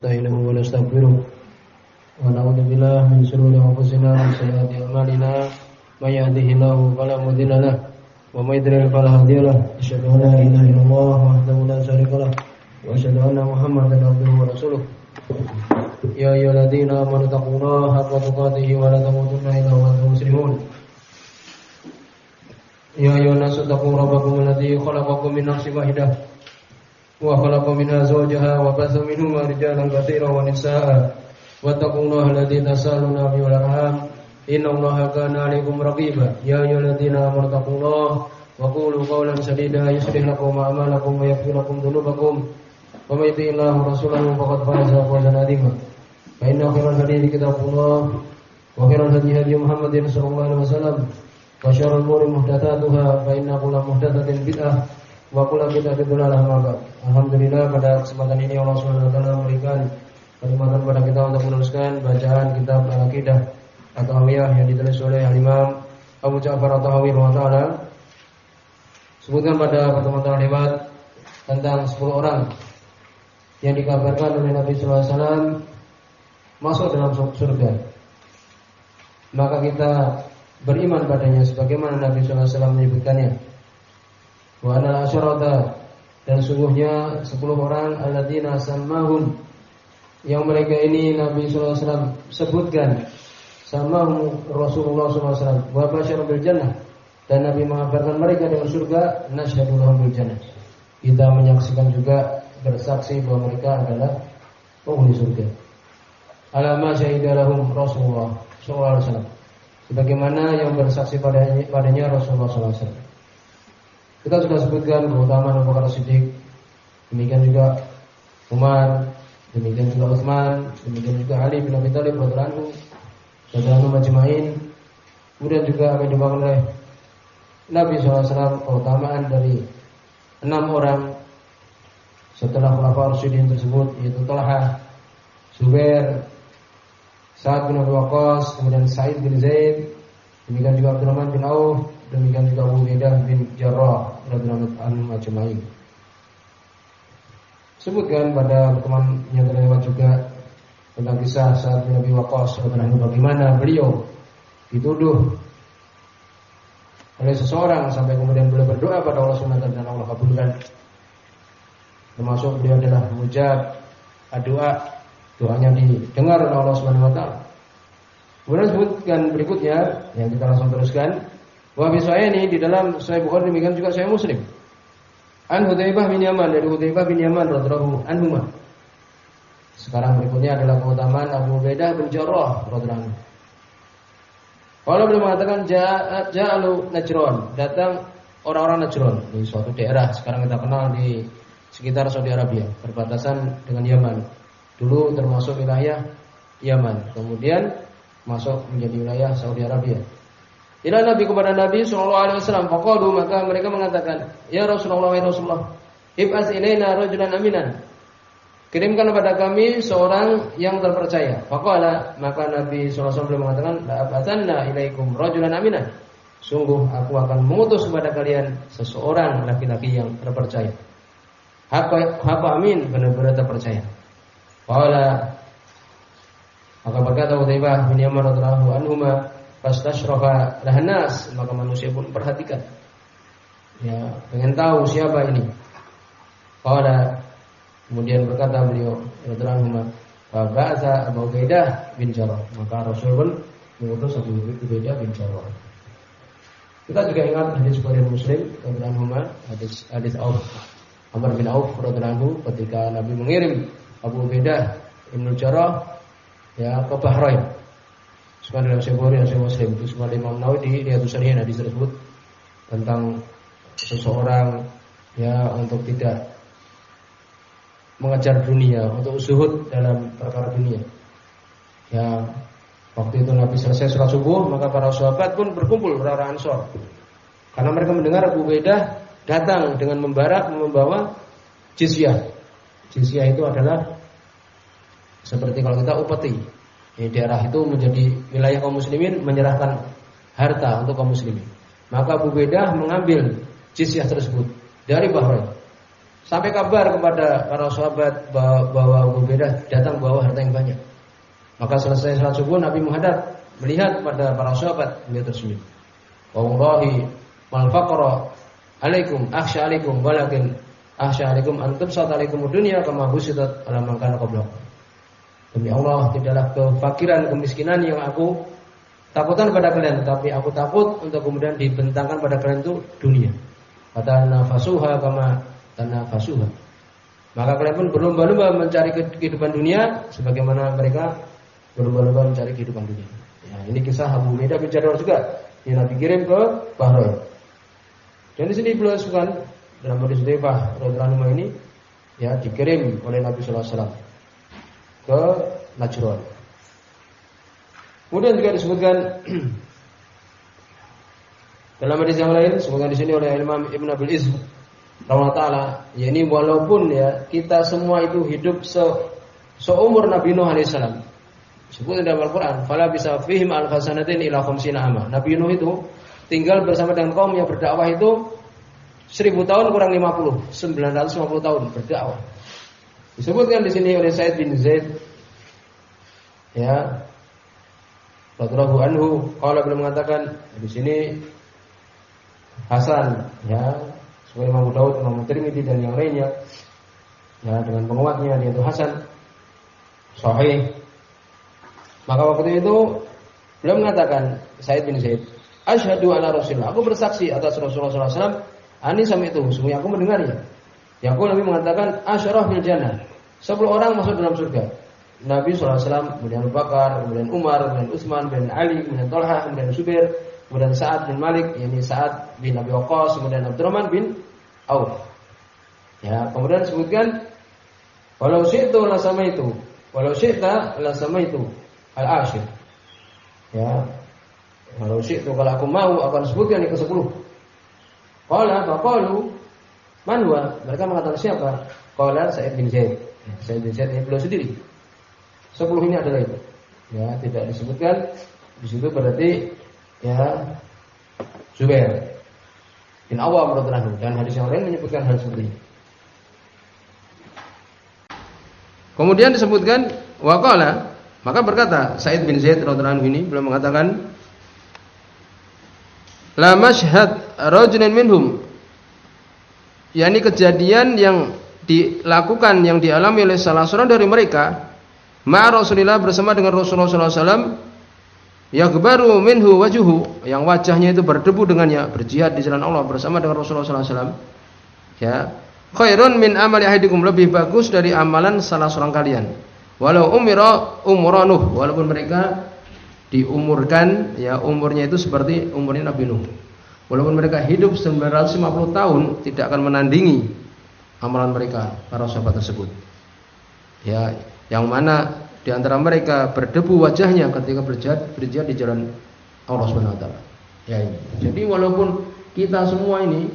نستعينه ونستغفره ونعوذ بالله من شرور أنفسنا ومن سيئات أعمالنا من يهده الله فلا مضل له ومن يضلل فلا هادي له أشهد أن لا إله إلا الله وحده لا شريك له وأشهد أن محمدا عبده ورسوله يا أيها الذين آمنوا اتقوا الله حق تقاته ولا تموتن إلا وأنتم مسلمون يا أيها الناس اتقوا ربكم الذي خلقكم من نفس واحدة وخلق منها زوجها وبث منهما رجالا كثيرا ونساء واتقوا الله الذي تساءلون به والأرحام إن الله كان عليكم رقيبا يا أيها الذين آمنوا اتقوا الله وقولوا قولا سديدا يصلح لكم أعمالكم ويغفر لكم ذنوبكم ومن يطع الله ورسوله فقد فاز فوزا عظيما فإن خير الحديث كتاب الله وخير الهدي هدي محمد صلى الله عليه وسلم وشر الأمور محدثاتها فإن كل محدثة بدعة wa kullu bid'atin dhalalah maka. Alhamdulillah pada kesempatan ini Allah Subhanahu wa taala memberikan kesempatan kepada kita untuk meneruskan bacaan kitab Al-Aqidah At-Tahawiyah yang ditulis oleh Imam Abu Ja'far At-Tahawi rahimahullah. Sebutkan pada pertemuan lewat tentang 10 orang yang dikabarkan oleh Nabi sallallahu alaihi wasallam masuk dalam surga. Maka kita beriman padanya sebagaimana Nabi sallallahu alaihi wasallam menyebutkannya. Wa anal asyarata, dan sungguhnya 10 orang alladzina sammahum, yang mereka ini Nabi sallallahu alaihi wasallam sebutkan, sammahum Rasulullah sallallahu alaihi wasallam wa basyara bil jannah, dan Nabi mengabarkan mereka dengan surga, nasyhadu lahum bil jannah. Kita menyaksikan juga bersaksi bahwa mereka adalah penghuni surga. Alama syahida lahum Rasulullah sallallahu alaihi wasallam, sebagaimana yang bersaksi padanya Rasulullah sallallahu alaihi wasallam. Kita sudah sebutkan keutamaan Abu Bakar Siddiq, demikian juga Umar, demikian juga Utsman, demikian juga Ali bin Abi Thalib radhiyallahu anhu majma'in. Kemudian juga apa yang dibawakan oleh Nabi SAW keutamaan dari 6 orang setelah Khulafaur Rasyidin tersebut, yaitu Talha, Zubair, Sa'ad bin Abi Waqqas, kemudian Sa'id bin Zaid, demikian juga Abdurrahman bin Auf, demikian juga Abu Ubaidah bin Jarrah radhiyallahu anhu ajma'in. Sebutkan pada pertemuan yang terlewat juga tentang kisah Sa'ad bin Abi Waqqas radhiyallahu anhu, bagaimana beliau dituduh oleh seseorang sampai kemudian beliau berdoa pada Allah Subhanahu wa taala dan Allah kabulkan. Termasuk beliau adalah mujab doa, doanya didengar oleh Allah Subhanahu wa taala. Kemudian sebutkan berikutnya yang kita langsung teruskan. Wa bi sahih di dalam Sahih Bukhari, demikian juga Sahih Muslim. An Hudzaifah bin Yaman, dari Hudzaifah bin Yaman radhiyallahu anhu. Sekarang berikutnya adalah keutamaan Abu Ubaidah bin Jarrah radhiyallahu anhu. Kalau beliau mengatakan ja'alu Najran, datang orang-orang Najran di suatu daerah sekarang kita kenal di sekitar Saudi Arabia, perbatasan dengan Yaman. Dulu termasuk wilayah Yaman, kemudian masuk menjadi wilayah Saudi Arabia. Ila Nabi, kepada Nabi sallallahu alaihi wasallam, faqalu, maka mereka mengatakan, ya Rasulullah, ya Rasulullah, ib'as ilaina rajulan aminan, kirimkan kepada kami seorang yang terpercaya. Faqala, maka Nabi sallallahu alaihi wasallam mengatakan, la ab'atsanna ilaikum rajulan aminan, sungguh aku akan mengutus kepada kalian seseorang laki-laki yang terpercaya. Apa amin, benar-benar terpercaya. Qala, maka berkata Hudzaifah bin Yaman radhiyallahu anhu, fastashrafa lahnas, maka manusia pun perhatikan, ya, pengen tahu siapa ini. Qala, kemudian berkata beliau radhiyallahu anhu, fa ba'atha Abu Ubaidah bin Jarrah, maka Rasul pun mengutus Abu Ubaidah bin Jarrah. Kita juga ingat hadis Bukhari Muslim radhiyallahu anhu, hadis Amr bin Auf radhiyallahu anhu, ketika Nabi mengirim Abu Ubaidah bin Jarrah ya ke Bahrain. Semua dalam Sahih Bukhari dan Sahih Muslim, itu semua Imam Nawawi di Riyadhus Shalihin hadis tersebut tentang seseorang ya untuk tidak mengejar dunia, untuk zuhud dalam perkara dunia. Ya, waktu itu Nabi selesai sholat subuh, maka para sahabat pun berkumpul, orang-orang Ansor, karena mereka mendengar Abu Ubaidah datang dengan membawa jizyah. Jizyah itu adalah seperti kalau kita upeti. Di daerah itu menjadi wilayah kaum muslimin, menyerahkan harta untuk kaum muslimin. Maka Abu Ubaidah mengambil jizyah tersebut dari Bahrain. Sampai kabar kepada para sahabat bahwa Abu Ubaidah datang bawa harta yang banyak. Maka selesai salat subuh Nabi menghadap melihat pada para sahabat, beliau tersenyum. Wallahi mal faqra alaikum akhsha alaikum walakin akhsha alaikum an tubsat alaikum dunya kama busitat ala man kana qablakum. Demi Allah, tidaklah kefakiran, kemiskinan yang aku takutkan pada kalian, tapi aku takut untuk kemudian dibentangkan pada kalian itu dunia. Kata nafasuha kama tanafasuha. Maka kalian pun berlomba-lomba mencari kehidupan dunia sebagaimana mereka berlomba-lomba mencari kehidupan dunia. Ya, ini kisah Abu Ubaidah bin Jarrah juga yang Nabi kirim ke Bahrain. Dan di sini beliau sebutkan dalam hadis Hudzaifah radhiyallahu anhu ini ya dikirim oleh Nabi sallallahu alaihi wasallam ke Najran. Kemudian juga disebutkan dalam hadis yang lain disebutkan di sini oleh Imam Ibn Abil Izz rahimahullah taala, yakni walaupun ya kita semua itu hidup seumur Nabi Nuh alaihissalam. Disebut dalam Al-Qur'an, fala bisa fihim al-fasanatin ila khamsina ama. Nabi Nuh itu tinggal bersama dengan kaum yang berdakwah itu 1000 tahun kurang 50, 950 tahun berdakwah. Disebutkan di sini oleh Sa'id bin Zaid ya radhiyallahu anhu, qala beliau mengatakan di sini Hasan ya, sebagai Imam Abu Daud, Imam Tirmidzi dan yang lainnya ya dengan penguatnya yaitu Hasan sahih. Maka waktu itu beliau mengatakan Sa'id bin Zaid, asyhadu ala Rasulullah, aku bersaksi atas Rasulullah sallallahu alaihi wasallam, ani sami itu, sungguh aku mendengarnya. Yang Nabi mengatakan asyarah bil jannah, 10 orang masuk dalam surga. Nabi sallallahu alaihi wasallam, kemudian Abu Bakar, kemudian Umar, kemudian Utsman, kemudian Ali, kemudian Thalha, kemudian Zubair, kemudian Sa'ad bin Malik, yakni Sa'ad bin Abi Waqqas, kemudian Abdurrahman bin Auf. Ya, kemudian disebutkan walau syi'tu la samaitu, walau syi'ta la samaitu al-asyir. Ya. Walau syi'tu, kalau aku mau akan sebutkan yang ke-10. Qala faqalu man huwa? Mereka mengatakan siapa? Qala Sa'id bin Zaid. Sa'id bin Zaid ini beliau sendiri. 10 ini adalah itu. Ya, tidak disebutkan di situ berarti ya Zubair bin Awam radhiyallahu anhu, dan hadis yang lain menyebutkan hal seperti ini. Kemudian disebutkan waqala, maka berkata Sa'id bin Zaid radhiyallahu anhu ini beliau mengatakan la mashhad rajulin minhum, yakni kejadian yang dilakukan yang dialami oleh salah seorang dari mereka ma Rasulillah bersama dengan Rasulullah sallallahu alaihi wasallam, yaghbaru minhu wajuhu, yang wajahnya itu berdebu dengannya, berjihad di jalan Allah bersama dengan Rasulullah sallallahu alaihi wasallam. Ya, khairun min amali ahidikum, lebih bagus dari amalan salah seorang kalian. Walau umra Nuh, walaupun mereka diumurkan ya umurnya itu seperti umurnya Nabi Nuh. Walaupun mereka hidup 950 tahun tidak akan menandingi amalan mereka para sahabat tersebut. Ya, yang mana di antara mereka berdebu wajahnya ketika berjihad di jalan Allah Subhanahu wa taala. Ya, jadi walaupun kita semua ini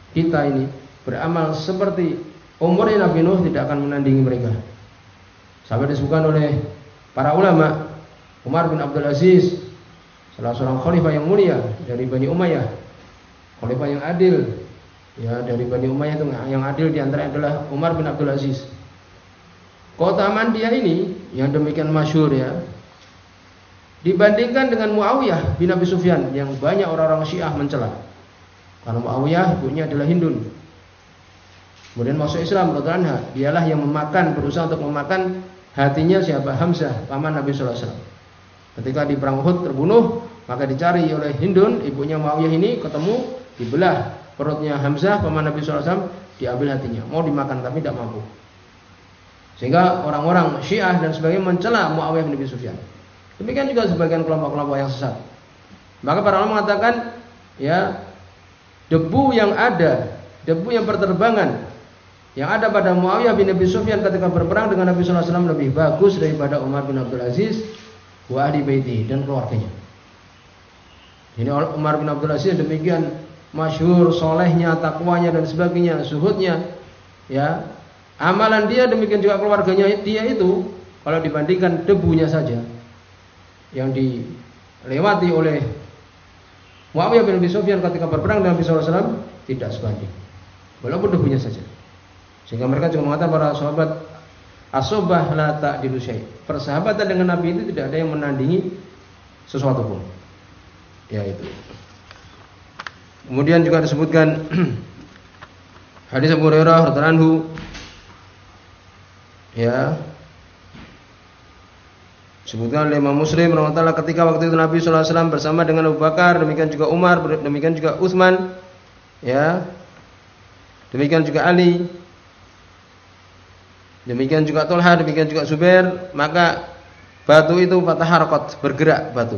beramal seperti umurnya Nabi Nuh, tidak akan menandingi mereka. Sampai disebutkan oleh para ulama, Umar bin Abdul Aziz, salah seorang khalifah yang mulia dari Bani Umayyah, khalifah yang adil, ya dari Bani Umayyah itu yang adil di antara adalah Umar bin Abdul Aziz. Keutamaan dia ini yang demikian masyhur ya, dibandingkan dengan Muawiyah bin Abi Sufyan yang banyak orang-orang Syiah mencela. Karena Muawiyah ibunya adalah Hindun. Kemudian masuk Islam radhiyallahu anha, dialah yang berusaha untuk memakan hatinya siapa? Hamzah, paman Nabi sallallahu alaihi wasallam. Ketika di perang Uhud terbunuh, maka dicari oleh Hindun, ibunya Muawiyah ini, ketemu, dibelah perutnya Hamzah, paman Nabi sallallahu alaihi wasallam, diambil hatinya, mau dimakan tapi tidak mampu. Sehingga orang-orang Syiah dan sebagainya mencela Muawiyah bin Abi Sufyan. Demikian juga sebagian kelompok-kelompok yang sesat. Maka para ulama mengatakan, ya, debu yang berterbangan yang ada pada Muawiyah bin Abi Sufyan ketika berperang dengan Nabi sallallahu alaihi wasallam lebih bagus daripada Umar bin Abdul Aziz wa ahli baiti dan keluarganya. Ini Umar bin Abdul Aziz demikian masyhur solehnya, takwanya dan sebagainya, zuhudnya, ya. Amalan dia demikian juga keluarganya dia itu kalau dibandingkan debunya saja yang dilewati oleh Muawiyah bin Abi Sufyan ketika berperang dengan Nabi sallallahu alaihi wasallam tidak sebanding. Walaupun debunya saja. Sehingga mereka juga mengatakan para sahabat as-suhbah la ta'dilu syai'. Persahabatan dengan Nabi itu tidak ada yang menandingi sesuatu pun. Ya itu. Kemudian juga disebutkan hadis Abu Hurairah radhiyallahu anhu, ya, disebutkan oleh Imam Muslim rahimahullah ketika waktu itu Nabi sallallahu alaihi wasallam bersama dengan Abu Bakar, demikian juga Umar, demikian juga Utsman, ya. Demikian juga Ali, demikian juga Thalha, demikian juga Zubair, maka batu itu fataharaqat, bergerak batu.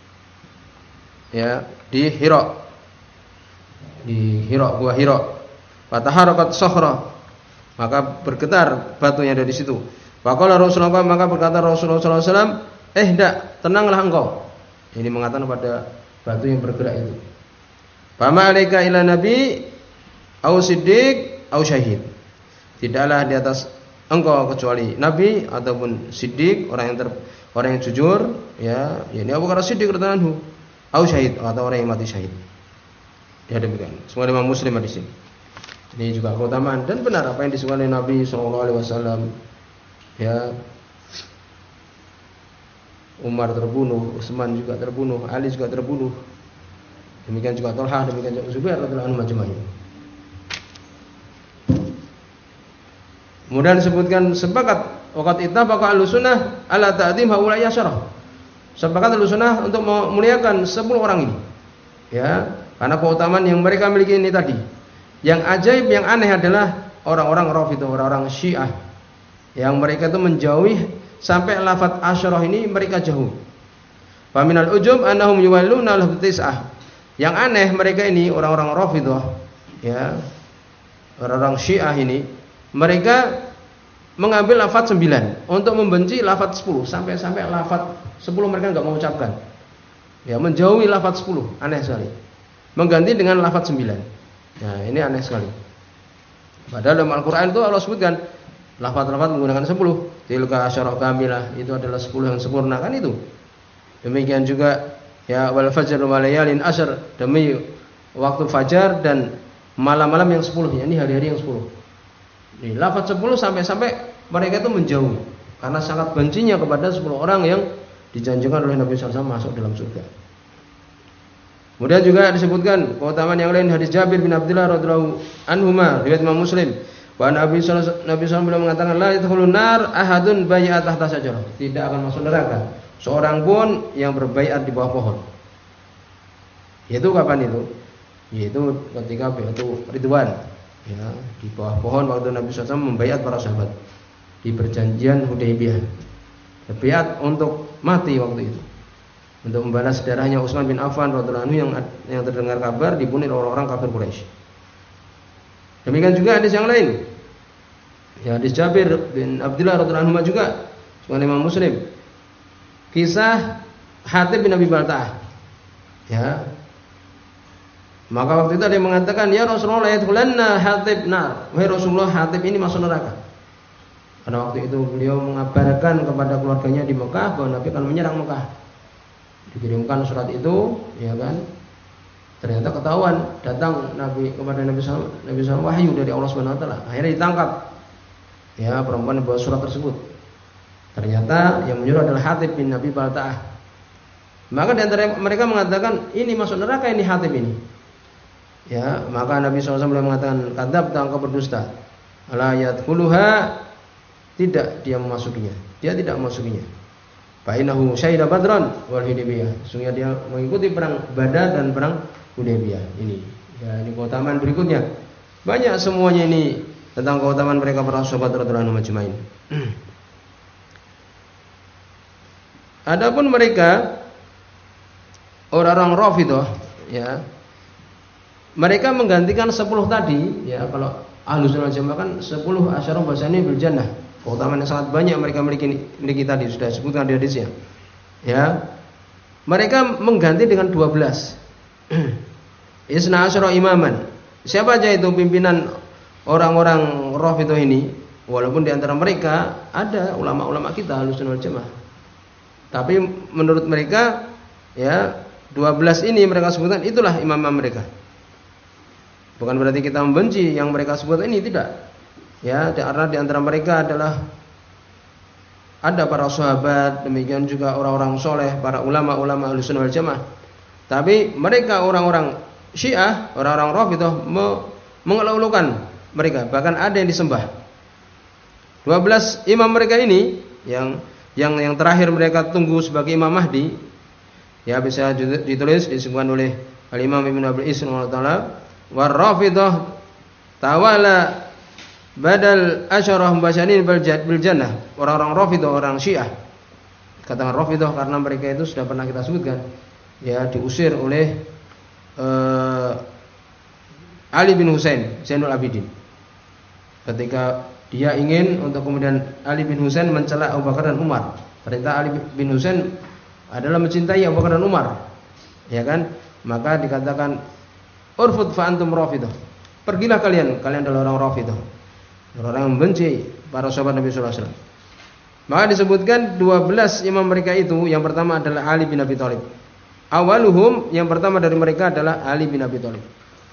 Ya, di Hira. Di Hira, gua Hira. Fataharaqat sakhra, maka bergetar batu yang ada di situ. Faqala Rasulullah, maka berkata Rasulullah sallallahu alaihi wasallam, tenanglah engkau. Ini mengatakan pada batu yang bergerak itu. Fama alaika ila nabi au siddiq au syahid. Tidaklah di atas engkau kecuali nabi ataupun siddiq, orang yang jujur, ya, yakni Abu Bakar Siddiq radhiyallahu anhu, au syahid, atau orang yang mati syahid. Ya demikian. Semua Imam Muslim di sini. Ini juga keutamaan dan benar apa yang disebutkan oleh Nabi sallallahu alaihi wasallam. Ya, Umar terbunuh, Utsman juga terbunuh, Ali juga terbunuh. Demikian juga Thalha, demikian juga Zubair radhiyallahu anhu majma'in. Kemudian disebutkan sepakat waqat ittafaqa ahlussunnah ala ta'dzim haula'i asyarah. Sepakat ahlussunnah untuk memuliakan 10 orang ini. Ya, karena keutamaan yang mereka miliki ini tadi. Yang ajaib, yang aneh adalah orang-orang Rafidhah, orang-orang Syiah, yang mereka itu menjauhi sampai lafaz asyarah ini mereka jauh. Fa minal ujub annahum yuwalluna lahu tis'ah. Yang aneh mereka ini orang-orang Rafidhah, ya, orang-orang Syiah ini, mereka mengambil lafaz 9 untuk membenci lafaz 10, sampai lafaz 10 mereka enggak mau ucapkan. Ya, menjauhi lafaz 10, aneh sekali. Mengganti dengan lafaz 9. Nah, ini aneh sekali. Padahal dalam Al-Qur'an itu Allah sebutkan lafaz-lafaz menggunakan 10. Tilka asyarah kamilah, itu adalah 10 yang sempurna, kan itu. Demikian juga ya wal fajr wa layalin ashr, demi waktu fajar dan malam-malam yang 10, yakni hari-hari yang 10. Ini lafaz 10 sampai mereka itu menjauh karena sangat bencinya kepada 10 orang yang dijanjikan oleh Nabi sallallahu alaihi wasallam masuk dalam surga. Kemudian juga disebutkan keutamaan yang lain hadis Jabir bin Abdullah radhiyallahu anhuma riwayat Imam Muslim. Wa Nabi sallallahu alaihi wasallam mengatakan la yadkhulun nar ahadun bai'at tahta syajarah. Tidak akan masuk neraka seorang pun yang berbaiat di bawah pohon. Yaitu kapan itu? Yaitu ketika bai'atu Ridwan, ya, di bawah pohon waktu Nabi sallallahu alaihi wasallam membaiat para sahabat di perjanjian Hudaybiyah. Baiat untuk mati waktu itu. Untuk membalas darahnya Utsman bin Affan radhiyallahu anhu yang terdengar kabar dibunuh oleh orang-orang kafir Quraisy. Demikian juga hadis yang lain. Ya, hadis Jabir bin Abdullah radhiyallahu anhu juga sebagai Imam Muslim. Kisah Hatib bin Abi Balta'ah. Ya. Maka waktu itu ada yang mengatakan, "Ya Rasulullah, yadkhulanna Hatib nar." Wahai Rasulullah, Hatib ini masuk neraka. Karena waktu itu beliau mengabarkan kepada keluarganya di Mekah bahwa Nabi akan menyerang Mekah. Dikirimkan surat itu, ya kan? Ternyata ketahuan, datang Nabi kepada Nabi SAW wahyu dari Allah Subhanahu wa taala. Akhirnya ditangkap. Ya, perempuan yang bawa surat tersebut. Ternyata yang menyuruh adalah Hatib bin Abi Balta'ah. Maka di antara mereka mengatakan, ini masuk neraka ini Hatib ini. Ya, maka Nabi SAW mengatakan, "Kadzabta, engkau berdusta." La yadkhuluha, tidak dia memasukinya. Dia tidak memasukinya. Fa innahu syahida Badran wal Hudaybiyah. Sungguh dia mengikuti perang Badar dan perang Hudaybiyah. Ini, ya, ini keutamaan berikutnya. Banyak semuanya ini tentang keutamaan mereka para sahabat radhiyallahu anhum ajmain. Adapun mereka orang-orang Rafidhah, ya, mereka menggantikan 10 tadi, ya, kalau Ahlussunnah wal Jamaah kan 10 asyarah basani bil jannah. Keutamaan yang sangat banyak mereka miliki tadi sudah disebutkan di hadisnya. Ya. Mereka mengganti dengan 12. Isna asyara imaman. Siapa aja itu pimpinan orang-orang Rafidhah ini? Walaupun di antara mereka ada ulama-ulama kita Ahlussunnah wal Jamaah. Tapi menurut mereka, ya, 12 ini mereka sebutkan itulah imam mereka. Bukan berarti kita membenci yang mereka sebutkan ini, tidak. Ya, karena di antara mereka adalah ada para sahabat, demikian juga orang-orang soleh, para ulama-ulama Ahlussunnah wal Jamaah. Tapi mereka orang-orang Syiah, orang-orang Rafidhah mengeluh-elukan mereka, bahkan ada yang disembah. 12 imam mereka ini yang terakhir mereka tunggu sebagai Imam Mahdi, ya bisa ditulis disebutkan oleh Al-Imam Ibnu Abil Is rahimahullah, war Rafidhah tawala badal asyarah mubasyirin bil jannah. Orang-orang Rafidhah, orang Syiah. Katakan Rafidhah karena mereka itu sudah pernah kita sebutkan, ya diusir oleh Ali bin Husain Zainul Abidin. Ketika dia ingin untuk kemudian Ali bin Husain mencela Abu Bakar dan Umar. Ternyata Ali bin Husain adalah mencintai Abu Bakar dan Umar. Ya kan? Maka dikatakan urfud fa antum Rafidhah. Pergilah kalian adalah orang Rafidhah. Orang yang membenci para sahabat Nabi sallallahu alaihi wasallam. Maka disebutkan 12 imam mereka itu, yang pertama adalah Ali bin Abi Thalib. Awaluhum, yang pertama dari mereka adalah Ali bin Abi Thalib.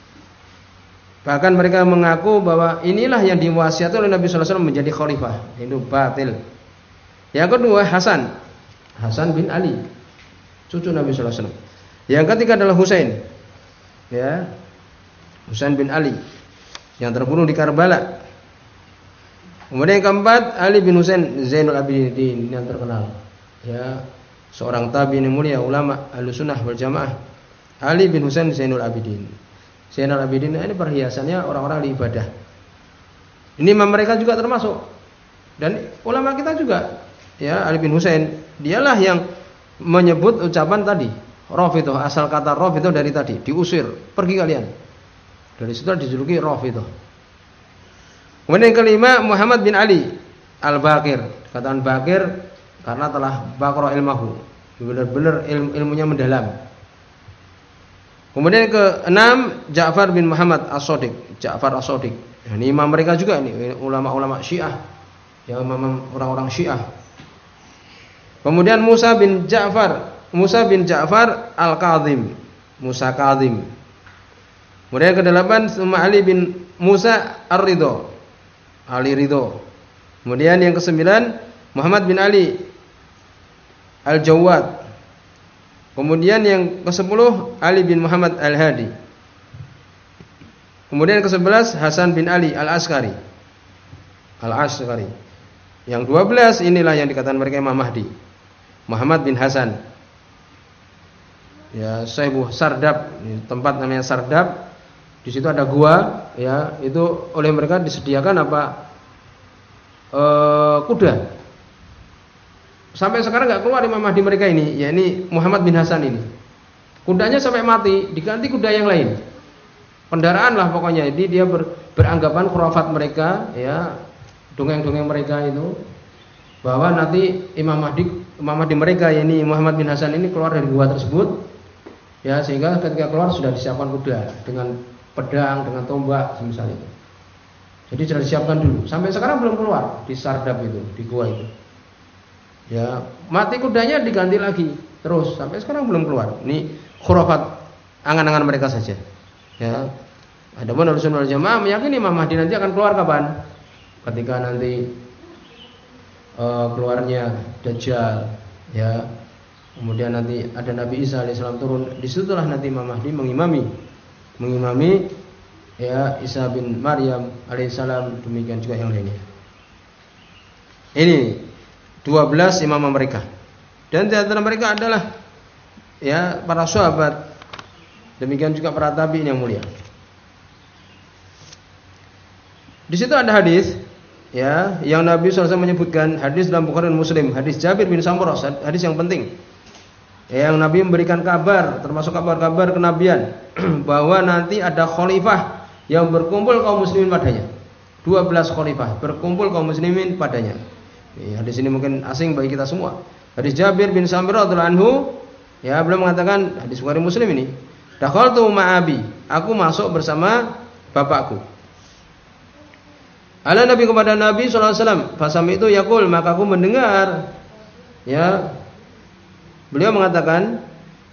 Bahkan mereka mengaku bahwa inilah yang diwasiati oleh Nabi sallallahu alaihi wasallam menjadi khalifah. Itu batil. Yang kedua Hasan bin Ali, cucu Nabi sallallahu alaihi wasallam. Yang ketiga adalah Husain. Ya. Husain bin Ali yang terbunuh di Karbala. Kemudian yang keempat Ali bin Husain Zainul Abidin yang terkenal. Ya, seorang tabi'in yang mulia, ulama Ahlussunnah wal Jamaah. Ali bin Husain Zainul Abidin. Zainul Abidin ini perhiasannya orang-orang ahli ibadah. Ini imam mereka juga termasuk. Dan ulama kita juga. Ya, Ali bin Husain, dialah yang menyebut ucapan tadi, Rafidhah, asal kata Rafidhah dari tadi, diusir, pergi kalian. Dari situ dijuluki Rafidhah. Kemudian yang kelima Muhammad bin Ali Al-Baqir. Katakan Baqir karena telah baqara ilmahu, benar-benar ilmunya mendalam. Kemudian yang keenam Ja'far bin Muhammad As-Shadiq. Ja'far As-Shadiq. Ini imam mereka juga, ini ulama-ulama Syiah, yang imam orang-orang Syiah. Kemudian Musa bin Ja'far Al-Kadhim. Musa Kadhim. Kemudian yang kedelapan Ali bin Musa Ar-Ridho. Ali Ridho. Kemudian yang kesembilan Muhammad bin Ali Al-Jawad. Kemudian yang ke-10 Ali bin Muhammad Al-Hadi. Kemudian yang ke-11 Hasan bin Ali Al-Askari. Yang 12 inilah yang dikatakan mereka Imam Mahdi. Muhammad bin Hasan. Ya, Syaibuh Sardab, tempat namanya Sardab. Di situ ada gua, ya, itu oleh mereka disediakan kuda. Sampai sekarang nggak keluar Imam Mahdi mereka ini, ya ini Muhammad bin Hasan ini. Kudanya sampai mati, diganti kuda yang lain. Kendaraan lah pokoknya. Jadi dia beranggapan khurafat mereka, ya, dongeng-dongeng mereka itu, bahwa nanti Imam Mahdi mereka, ya ini Muhammad bin Hasan ini keluar dari gua tersebut, ya, sehingga ketika keluar sudah disiapkan kuda dengan pedang, dengan tombak misalnya. Jadi sudah disiapkan dulu. Sampai sekarang belum keluar di Sardab itu, di gua itu. Ya, mati kudanya diganti lagi terus sampai sekarang belum keluar. Ini khurafat angan-angan mereka saja. Ya. Adapun Ahlussunnah wal Jamaah meyakini Imam Mahdi nanti akan keluar kapan? Ketika nanti keluarnya Dajjal, ya. Kemudian nanti ada Nabi Isa alaihissalam turun. Disitulah nanti Imam Mahdi mengimami ya Isa bin Maryam alaihissalam, demikian juga yang lainnya. Ini 12 imam mereka. Dan di antara mereka adalah ya para sahabat, demikian juga para tabi'in yang mulia. Di situ ada hadis ya yang Nabi SAW menyebutkan, hadis dalam Bukhari dan Muslim, hadis Jabir bin Samurah, hadis yang penting. Yang Nabi memberikan kabar, termasuk kabar-kabar kenabian, bahwa nanti ada khalifah yang berkumpul kaum muslimin padanya. 12 khalifah berkumpul kaum muslimin padanya. Hadis ini mungkin asing bagi kita semua. Hadis Jabir bin Samurah radhiyallahu anhu, ya beliau mengatakan, hadis Bukhari Muslim ini, dakhaltu ma'abi, aku masuk bersama bapakku. Ala Nabi kepada Nabi sallallahu alaihi wasallam, fasami itu yaqul, maka aku mendengar ya beliau mengatakan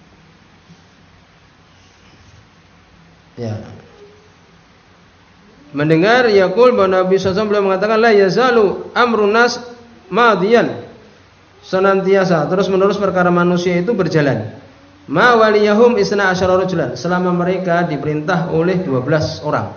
ya mendengar yaqul bahwa Nabi SAW beliau mengatakan la yazalu amrun nas madiyan, senantiasa terus-menerus perkara manusia itu berjalan. Ma waliyahum isna asyara rajulan, selama mereka diperintah oleh 12 orang.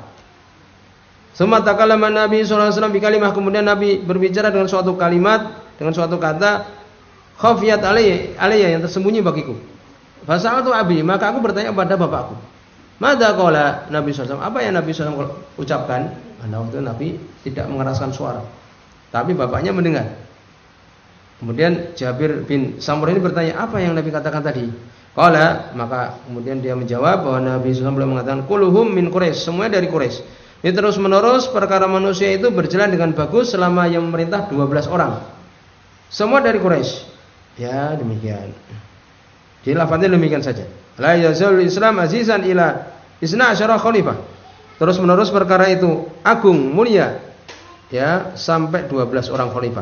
Summa takallama Nabi sallallahu alaihi wasallam bi kalimah, kemudian Nabi berbicara dengan suatu kalimat, dengan suatu kata khafiyat alayya yang tersembunyi bagiku. Fasa'altu abi, maka aku bertanya kepada bapakku. Madza qala Nabi sallallahu alaihi wasallam? Apa yang Nabi sallallahu alaihi wasallam ucapkan? Pada waktu Nabi tidak mengeraskan suara, tapi bapaknya mendengar. Kemudian Jabir bin Samurah ini bertanya, apa yang Nabi katakan tadi? Qala, maka kemudian dia menjawab bahwa Nabi sallallahu alaihi wasallam mengatakan kulluhum min Quraisy, semuanya dari Quraisy. Ini terus menerus perkara manusia itu berjalan dengan bagus selama yang memerintah 12 orang. Semua dari Quraisy. Ya, demikian. Di lafaznya demikian saja. La yazalul Islam azizan ila isna asyara khalifah. Terus menerus perkara itu agung, mulia, ya, sampai 12 orang khalifah.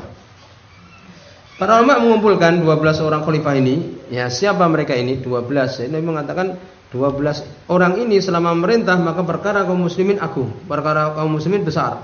Para ulama mengumpulkan 12 orang khalifah ini, ya, siapa mereka ini? 12. Ini mengatakan 12 orang ini selama memerintah maka perkara kaum muslimin agung, perkara kaum muslimin besar.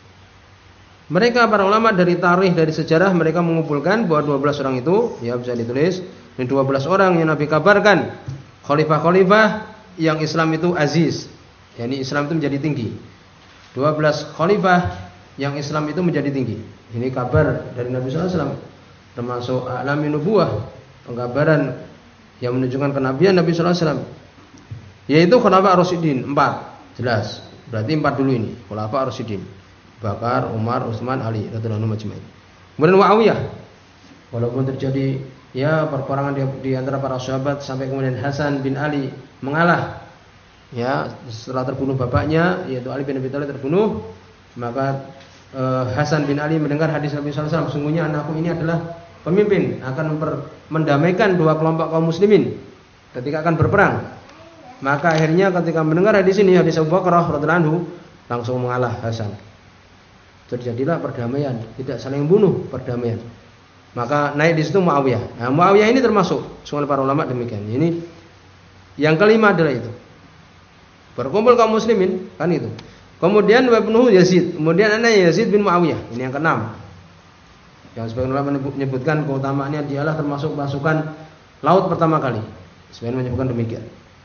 Mereka para ulama dari tarikh, dari sejarah mereka mengumpulkan bahwa 12 orang itu, ya, bisa ditulis, ini 12 orang yang Nabi kabarkan khalifah-khalifah yang Islam itu aziz, yakni Islam itu menjadi tinggi. 12 khalifah yang Islam itu menjadi tinggi. Ini kabar dari Nabi sallallahu alaihi wasallam, termasuk a'lamin nubuwah, pengkabaran yang menunjukkan kenabian Nabi sallallahu alaihi wasallam. Yaitu khulafa ar-rasyidin 4, jelas. Berarti 4 dulu ini, khulafa ar-rasyidin. Bakar, Umar, Utsman, Ali radhiyallahu anhum ajmain. Kemudian Muawiyah. Walaupun terjadi, ya, perperangan di antara para sahabat sampai kemudian Hasan bin Ali mengalah. Ya, setelah terbunuh bapaknya yaitu Ali bin Abi Thalib terbunuh, maka Hasan bin Ali mendengar hadis Nabi sallallahu alaihi wasallam, sungguhnya anakku ini adalah pemimpin, akan mendamaikan dua kelompok kaum muslimin ketika akan berperang. Maka akhirnya ketika mendengar hadis ini, hadis Abu Bakar radhiyallahu anhu, langsung mengalah Hasan. Terjadilah perdamaian, tidak saling bunuh, perdamaian. Maka naik di situ Muawiyah. Nah, Muawiyah ini termasuk oleh para ulama demikian. Ini yang kelima adalah itu. Berkumpul kaum muslimin, kan itu. Kemudian wabnuhu Yazid, kemudian anaknya Yazid bin Muawiyah. Ini yang keenam. Yang sebagian ulama menyebutkan keutamaannya dialah termasuk pasukan laut pertama kali. Sebagian menyebutkan demikian.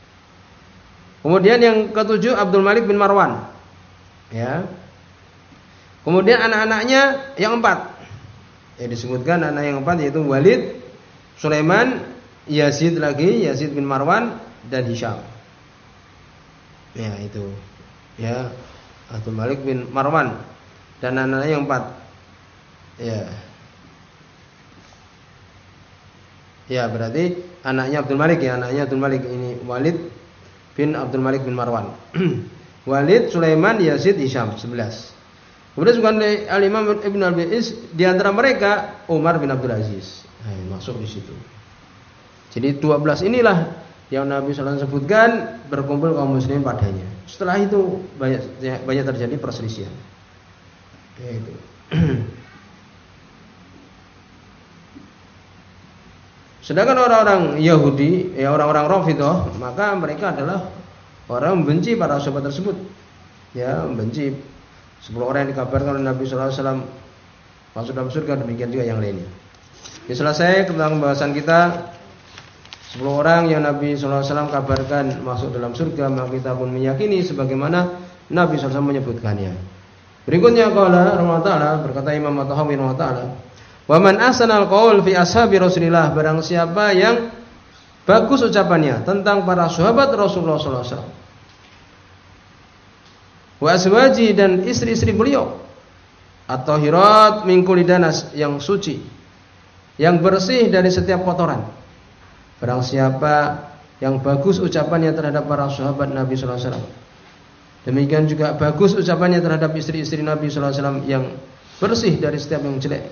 Kemudian yang ketujuh Abdul Malik bin Marwan. Ya. Kemudian anak-anaknya yang 4. Yang disebutkan anak yang 4 yaitu Walid, Sulaiman, Yazid lagi, Yazid bin Marwan dan Hisham. Ya, itu. Ya, Abdul Malik bin Marwan dan anak-anaknya yang 4. Ya. Ya, berarti anaknya Abdul Malik, ya, anaknya Abdul Malik ini Walid bin Abdul Malik bin Marwan. Walid, Sulaiman, Yazid, Hisham 11. Kemudian juga Al-Imam Ibn Al-Is, di antara mereka Umar bin Abdul Aziz. Nah, masuk di situ. Jadi 12 inilah yang Nabi sallallahu alaihi wasallam sebutkan berkumpul kaum muslimin padanya. Setelah itu banyak terjadi perselisihan. Itu. Sedangkan orang-orang Yahudi, ya orang-orang Rafidhah, maka mereka adalah orang yang membenci para sahabat tersebut. Ya, membenci 10 orang yang dikabarkan oleh Nabi sallallahu alaihi wasallam masuk dalam surga, demikian juga yang lainnya. Ini selesai tentang pembahasan kita 10 orang yang Nabi sallallahu alaihi wasallam kabarkan masuk dalam surga, maka kita pun meyakini sebagaimana Nabi sallallahu alaihi wasallam menyebutkannya. Berikutnya qala rahimahullah taala, berkata Imam At-Tahawi rahimahullah taala, "Wa man ahsanal qaul fi ashabi Rasulillah", barang siapa yang bagus ucapannya tentang para sahabat Rasulullah sallallahu alaihi wasallam, wa azwaji, dan istri-istri beliau, at-tahirat min kulli danas, yang suci, yang bersih dari setiap kotoran. Barang siapa yang bagus ucapannya terhadap para sahabat Nabi sallallahu alaihi wasallam, demikian juga bagus ucapannya terhadap istri-istri Nabi sallallahu alaihi wasallam yang bersih dari setiap yang jelek.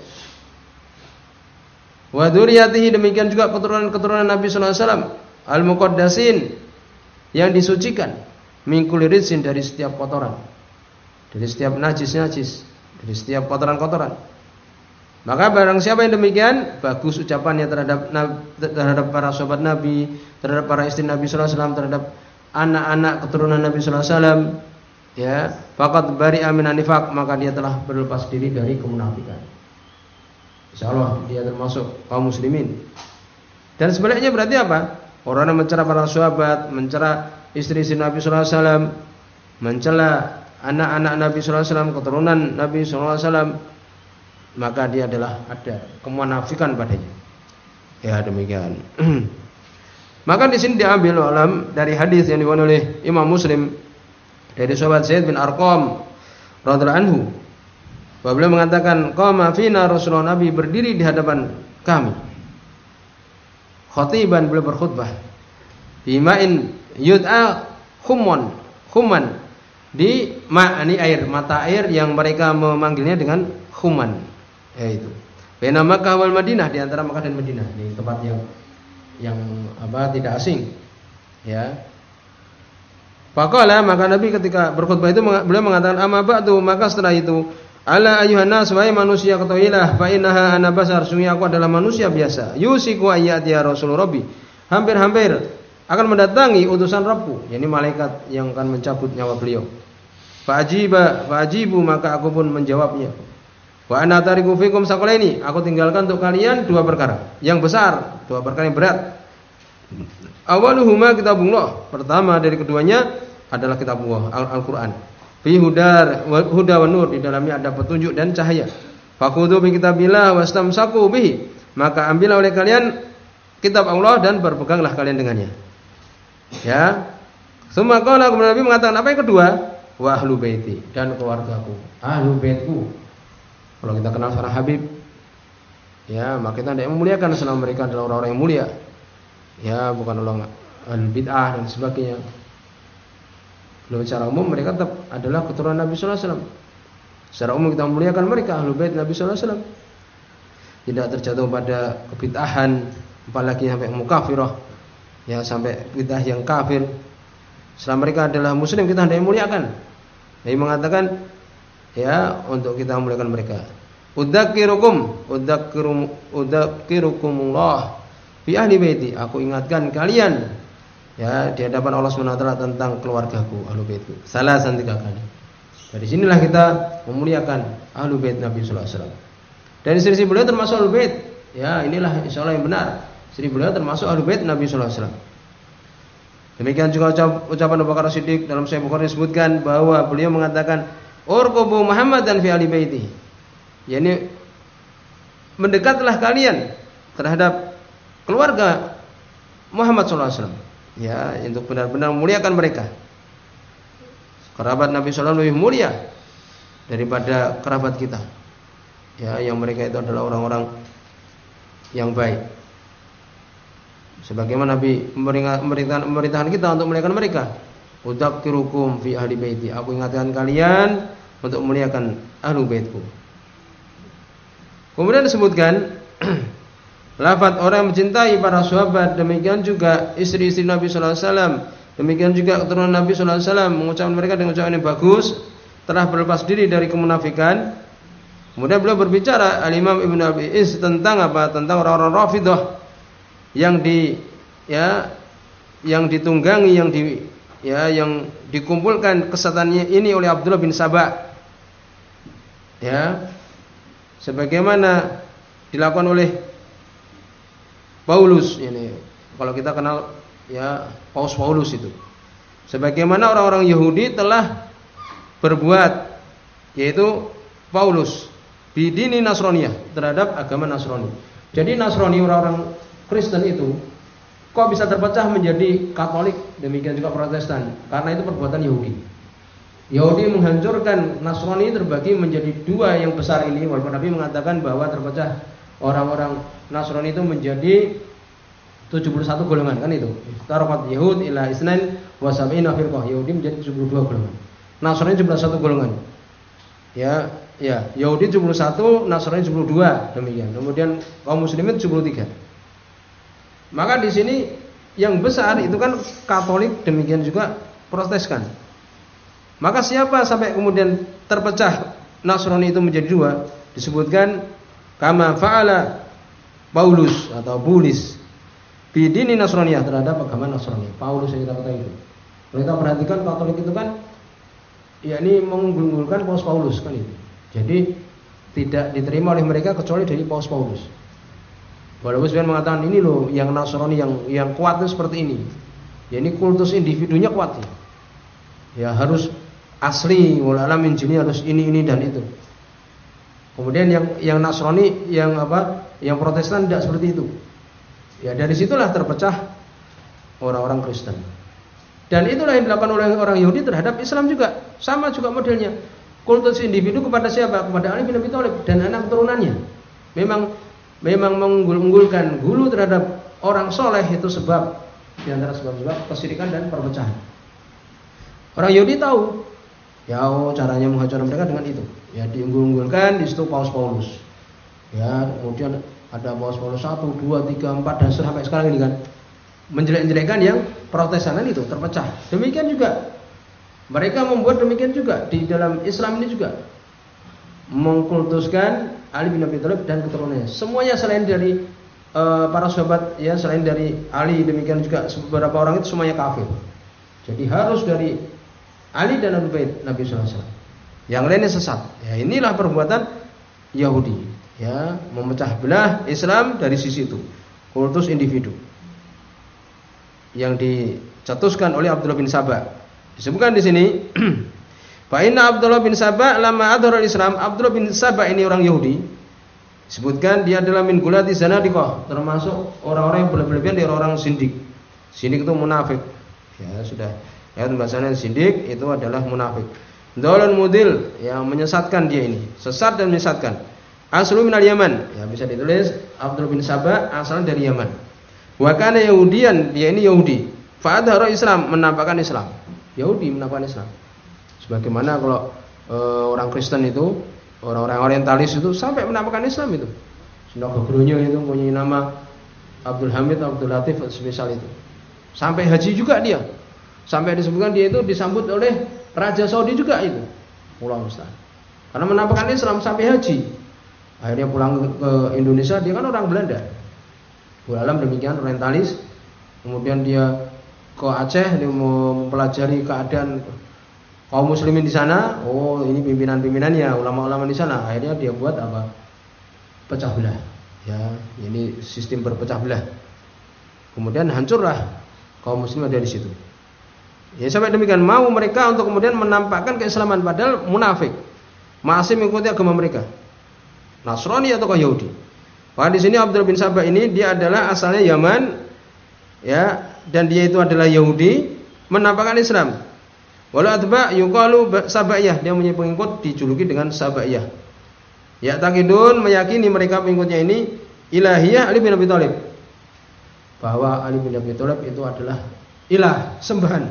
Wa dzurriyyatihi, demikian juga keturunan-keturunan Nabi sallallahu alaihi wasallam al-muqaddasin, yang disucikan, min kulli rijsin, dari setiap kotoran, dari setiap najis-najis, dari setiap kotoran-kotoran. Maka barang siapa yang demikian bagus ucapannya terhadap para sahabat Nabi, terhadap para istri Nabi sallallahu alaihi wasallam, terhadap anak-anak keturunan Nabi sallallahu alaihi wasallam, ya, faqad bari'a minan nifaq, maka dia telah berlepas diri dari kemunafikan. Insyaallah dia termasuk kaum muslimin. Dan sebaliknya berarti apa? Orang yang mencela para sahabat, mencela istri-istri Nabi sallallahu alaihi wasallam, mencela anak-anak Nabi sallallahu alaihi wasallam, keturunan Nabi sallallahu alaihi wasallam, maka dia adalah ada kemunafikan padanya. Ya, demikian. Maka di sini diambil alam dari hadis yang dibawakan oleh Imam Muslim dari sahabat Zaid bin Arqam radhiyallahu anhu. Beliau mengatakan, qama fina Rasulullah, Nabi berdiri di hadapan kami. Khatiban, beliau berkhutbah. Bima'in yud'a khumman, di ini air, mata air yang mereka memanggilnya dengan khuman, yaitu baina Makkah wal Madinah, di antara Makkah dan Madinah, di tempat yang tidak asing, ya. Faqala, maka Nabi ketika berkhutbah itu beliau mengatakan, amma ba'du, maka setelah itu, ala ayyuhan nas, wahai manusia, ketahuilah, fa innaha ana basar, sungguh aku adalah manusia biasa. Yusiku ayyati ya Rasulur Rabbi, hampir-hampir akan mendatangi utusan Rabbku, yakni malaikat yang akan mencabut nyawa beliau. Fa'ajibu, maka aku pun menjawabnya. Wa ana tariku fikum saqalaini, aku tinggalkan untuk kalian dua perkara yang besar, dua perkara yang berat. Awaluhuma kitabullah, pertama dari keduanya adalah kitabullah, Al-Qur'an. Fi huda wa nur, di dalamnya ada petunjuk dan cahaya. Fakhudhu bi kitabillah wastamsaku bihi, maka ambillah oleh kalian kitab Allah dan berpeganglah kalian dengannya. Ya. Summa qala, kemudian Nabi mengatakan, apa yang kedua? Wa ahlu baiti, dan keluargaku, ahlu baitku. Kalau kita kenal seorang Habib, ya, maka kita tidak memuliakan selama mereka adalah orang-orang yang mulia. Ya, bukan orang al-bid'ah dan sebagainya. Kalau secara umum mereka tetap adalah keturunan Nabi sallallahu alaihi wasallam. Secara umum kita memuliakan mereka, ahlu bait Nabi sallallahu alaihi wasallam. Tidak terjatuh pada kebid'ahan, apalagi sampai mukafirah, ya, sampai bid'ah yang kafir. Selama mereka adalah muslim, kita hendak memuliakan. Nabi mengatakan, ya, untuk kita memuliakan mereka. Udzakirukumullah fi ahli baiti, aku ingatkan kalian, ya, di hadapan Allah Subhanahu wa taala tentang keluargaku, ahlu baitku. Salasan, 3 kali. Dari sinilah kita memuliakan ahlu bait Nabi sallallahu alaihi wasallam. Dan istri beliau termasuk ahlu bait. Ya, inilah insyaallah yang benar. Istri beliau termasuk ahlu bait Nabi sallallahu alaihi wasallam. Demikian juga ucapan Abu Bakar Siddiq dalam Sahih Bukhari disebutkan bahwa beliau mengatakan, urqubu Muhammadan fi ahli baiti, yakni mendekatlah kalian terhadap keluarga Muhammad sallallahu alaihi wasallam, ya, untuk benar-benar memuliakan mereka. Kerabat Nabi sallallahu alaihi wasallam lebih mulia daripada kerabat kita, ya, yang mereka itu adalah orang-orang yang baik. Sebagaimana Nabi memerintahkan kita untuk memuliakan mereka. Udzakirukum fi ahli baiti, aku ingatkan kalian untuk memuliakan ahlu baitku. Kemudian disebutkan lafaz orang yang mencintai para sahabat, demikian juga istri-istri Nabi sallallahu alaihi wasallam, demikian juga keturunan Nabi sallallahu alaihi wasallam, mengucapkan mereka dengan ucapan yang bagus, telah berlepas diri dari kemunafikan. Kemudian beliau berbicara, Al-Imam Ibnu Abi Is, tentang apa? Tentang orang-orang Rafidhah yang ditunggangi, yang dikumpulkan kesesatannya ini oleh Abdullah bin Sabah, ya, sebagaimana dilakukan oleh Paulus ini. Kalau kita kenal, ya, Paulus itu, sebagaimana orang-orang Yahudi telah berbuat, yaitu Paulus bidini Nasraniyah, terhadap agama Nasrani. Jadi Nasrani, orang-orang Kristen itu kok bisa terpecah menjadi Katolik, demikian juga Protestan, karena itu perbuatan Yahudi. Yahudi menghancurkan Nasrani, terbagi menjadi 2 yang besar ini. Walaupun Nabi mengatakan bahwa terpecah orang-orang Nasrani itu menjadi 71 golongan, kan itu. Tarqat Yahud ila isnain wa sab'ina firqah. Yahudi menjadi 72 golongan. Nasrani 71 golongan. Ya, Yahudi 71, Nasrani 72, demikian. Kemudian kaum muslimin 73. Maka di sini yang besar itu kan Katolik, demikian juga Protestan. Maka siapa sampai kemudian terpecah Nasrani itu menjadi 2, disebutkan kama fa'ala Paulus atau Bulis bidini Nasraniyah, terhadap agama Nasrani. Paulus yang kita katakan itu. Kalau kita perhatikan Katolik itu kan yakni mengunggulkan Paus Paulus kan itu. Jadi tidak diterima oleh mereka kecuali dari Paus Paulus. Walaupun sebenarnya mengatakan ini loh yang Nasrani yang kuat itu seperti ini. Ya ini kultus individunya kuat ya. Ya harus asli wal alam Injilnya harus ini dan itu. Kemudian yang Nasrani yang yang Protestan tidak seperti itu. Ya dari situlah terpecah orang-orang Kristen. Dan itulah yang dilakukan oleh orang Yahudi terhadap Islam juga. Sama juga modelnya. Kultus individu kepada siapa? Kepada Ali bin Abi Thalib dan anak keturunannya. Memang mengunggulkan gulu terhadap orang soleh itu sebab di antara sebab-sebab kesyirikan dan perpecahan. Orang Yahudi tahu, ya caranya menghancurkan mereka dengan itu. Ya diunggul-unggulkan di situ Paus Paulus. Ya kemudian ada Paus Paulus 1, 2, 3, 4 dan sampai sekarang ini kan menjelek-jelekkan yang Protestanan itu terpecah. Demikian juga mereka membuat demikian juga di dalam Islam ini juga mengkultuskan Ali bin Abi Thalib dan keturunannya. Semuanya selain dari para sahabat ya selain dari Ali demikian juga beberapa orang itu semuanya kafir. Jadi harus dari Ali dan Ahlul Bait Nabi sallallahu alaihi wasallam. Yang lainnya sesat. Ya inilah perbuatan Yahudi ya memecah belah Islam dari sisi itu. Kultus individu yang dicetuskan oleh Abdullah bin Saba. Disebutkan di sini, fa inna Abdullah bin Saba lama adhara Islam. Abdullah bin Saba ini orang Yahudi. Disebutkan dia adalah min gulati zanadiqah, termasuk orang-orang yang berlebihan dari orang sindik. Sindik itu munafik. Ya sudah. Ya bahasanya sindik itu adalah munafik. Dhalal mudil yang menyesatkan dia ini, sesat dan menyesatkan. Aslu minal Yaman. Ya bisa ditulis Abdullah bin Saba asalnya dari Yaman. Wa kana Yahudian, dia ini Yahudi. Fa adhara Islam, menampakkan Islam. Yahudi menampakkan Islam. Sebagaimana kalau orang Kristen itu, orang-orang orientalis itu sampai menampakkan Islam itu. Sudah gubernurnya itu punya nama Abdul Hamid, Abdul Latif spesial itu. Sampai haji juga dia. Sampai disebutkan dia itu disambut oleh Raja Saudi juga itu. Pulang Ustaz. Karena menampakkan Islam sampai haji. Akhirnya pulang ke Indonesia, dia kan orang Belanda. Alam demikian orientalis. Kemudian dia ke Aceh, dia mau mempelajari keadaan kaum muslimin di sana. Oh, ini pimpinan-pimpinannya, ulama-ulama di sana. Akhirnya dia buat apa? Pecah belah. Ya, ini sistem berpecah belah. Kemudian hancurlah kaum muslim ada di situ. Ya sampai demikian mau mereka untuk kemudian menampakkan keislaman padahal munafik. Masih mengikuti agama mereka. Nasrani atau Yahudi. Wah di sini Abdullah bin Saba ini dia adalah asalnya Yaman, ya, dan dia itu adalah Yahudi, menampakkan Islam. Walau atba yuqalu Sabaiyah, dia punya pengikut dijuluki dengan Sabaiyah. Ya takidun meyakini mereka pengikutnya ini ilahiyah Ali bin Abi Thalib. Bahwa Ali bin Abi Thalib itu adalah ilah, sembahan.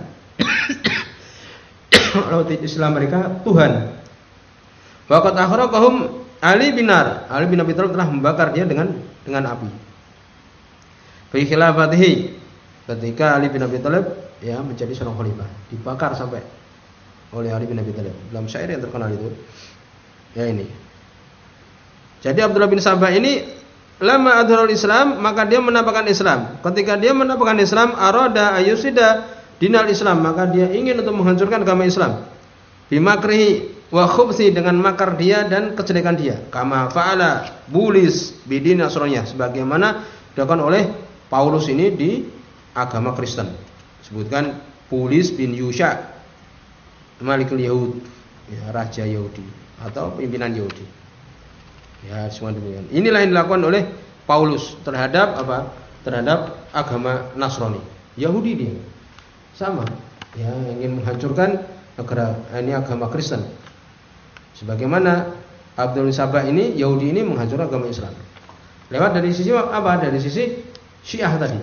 Kalau Islam mereka Tuhan. Waqat akhraqahum Ali bin Abi Thalib telah membakar dia dengan api. Fi khilafatihi, ketika Ali bin Abi Thalib ya menjadi seorang khalifah, dibakar sampai oleh Ali bin Abi Thalib. Dalam syair yang terkenal itu. Ya ini. Jadi Abdullah bin Saba ini lama adharul Islam, maka dia menampakkan Islam. Ketika dia menampakkan Islam, arada ayusida dinal Islam, maka dia ingin untuk menghancurkan agama Islam. Bimakrihi wa khubsi, dengan makar dia dan kejelekan dia. Kama fa'ala Bulis bidin Nasraniyah, sebagaimana dilakukan oleh Paulus ini di agama Kristen. Sebutkan Bulis bin Yusha Malikul Yahud, ya, raja Yahudi atau pimpinan Yahudi. Ya, semua demikian. Inilah yang dilakukan oleh Paulus terhadap apa? Terhadap agama Nasrani. Yahudi dia. Sama, ya, ingin menghancurkan negara ini agama Kristen. Sebagaimana Abdul Sabah ini Yahudi ini menghancurkan agama Islam. Lewat dari sisi apa? Dari sisi Syiah tadi.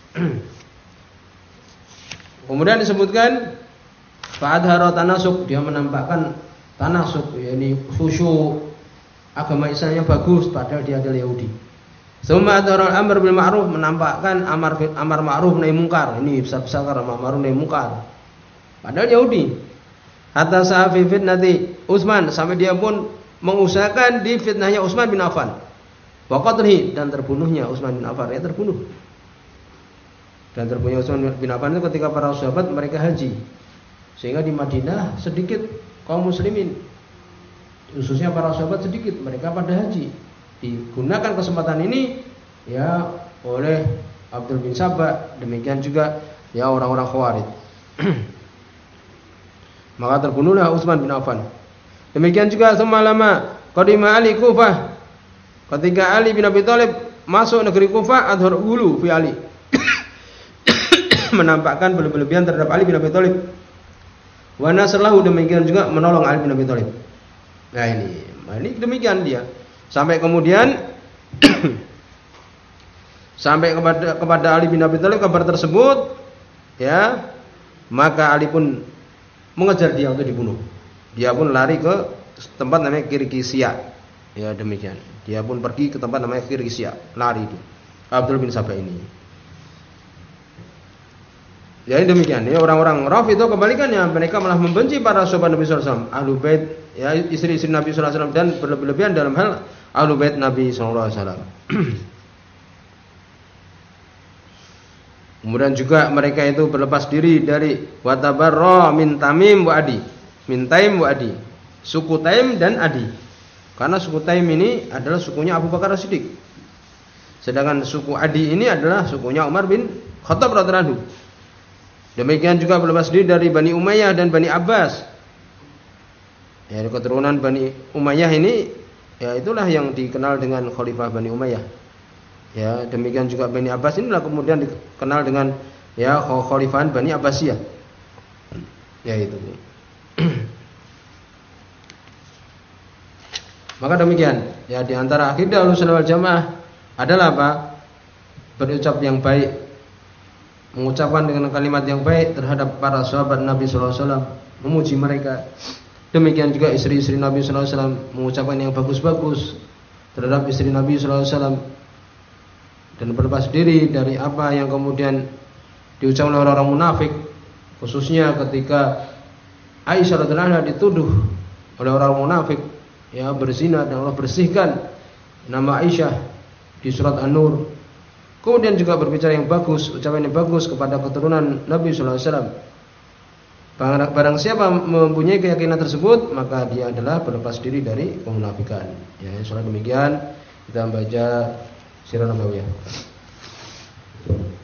Kemudian disebutkan fa'adhara tanasuk, dia menampakkan tanasuk, yakni khusyuk agama Islam yang bagus padahal dia adalah Yahudi. Summa adhara al-amr bil ma'ruf, menampakkan amar ma'ruf nahi mungkar. Ini besar-besar amar ma'ruf nahi mungkar. Padahal Yahudi. Hatta sahafi fitnati Utsman, sampai dia pun mengusahakan di fitnahnya Utsman bin Affan. Wa qatlihi, dan terbunuhnya Utsman bin Affan, ya terbunuh. Dan terbunuhnya Utsman bin Affan itu ketika para sahabat mereka haji. Sehingga di Madinah sedikit kaum muslimin, khususnya para sahabat sedikit, mereka pada haji. Digunakan kesempatan ini ya oleh Abdul bin Sabah, demikian juga ya orang-orang Khawarij. Maka terbunuhlah Utsman bin Affan. Demikian juga semalama qadima Ali Kufah, ketika Ali bin Abi Thalib masuk negeri Kufah, adhar hulu fi Ali. Menampakkan berlebihan terhadap Ali bin Abi Thalib. Wa nasrlahu, demikian juga menolong Ali bin Abi Thalib. Nah ini demikian dia. Sampai kemudian sampai kepada Ali bin Abi Thalib kabar tersebut, ya, maka Ali pun mengejar dia untuk dibunuh. Dia pun lari ke tempat namanya Kirgisia. Ya demikian. Dia pun pergi ke tempat namanya Kirgisia, lari itu. Abdul bin Sabah ini. Jadi demikian. Ya, orang-orang Rafidhah kebalikannya, mereka malah membenci para sahabat Nabi sallallahu alaihi wasallam, Ahlul Bait, ya istri-istri Nabi sallallahu alaihi wasallam, dan berlebihan dalam hal Ahlul Bait Nabi sallallahu alaihi wasallam. Kemudian juga mereka itu berlepas diri dari watabarra min Tamim wa Adi, min Taim wa Adi, suku Taim dan Adi. Karena suku Taim ini adalah sukunya Abu Bakar As-Siddiq. Sedangkan suku Adi ini adalah sukunya Umar bin Khattab radhiyallahu anhu. Demikian juga berlepas diri dari Bani Umayyah dan Bani Abbas. Ya, keturunan Bani Umayyah ini ya itulah yang dikenal dengan Khalifah Bani Umayyah. Ya, demikian juga Bani Abbas inilah kemudian dikenal dengan ya Khalifahan Bani Abbasiyah. Ya itu. Maka demikian, ya di antara akidah Ahlussunnah wal Jamaah adalah apa? Berucap yang baik, mengucapkan dengan kalimat yang baik terhadap para sahabat Nabi sallallahu alaihi wasallam, memuji mereka. Demikian juga istri-istri Nabi sallallahu alaihi wasallam, mengucapkan yang bagus-bagus terhadap istri Nabi sallallahu alaihi wasallam, dan berlepas diri dari apa yang kemudian diucapkan oleh orang munafik, khususnya ketika Aisyah radhiyallahu anha dituduh oleh orang munafik ya berzina, dan Allah bersihkan nama Aisyah di surat An-Nur. Kemudian juga berbicara yang bagus, ucapan yang bagus kepada keturunan Nabi sallallahu alaihi wasallam. Barang siapa mempunyai keyakinan tersebut, maka dia adalah berlepas diri dari kemunafikan. Ya, insyaallah demikian kita membaca Sirah Nabawiyah.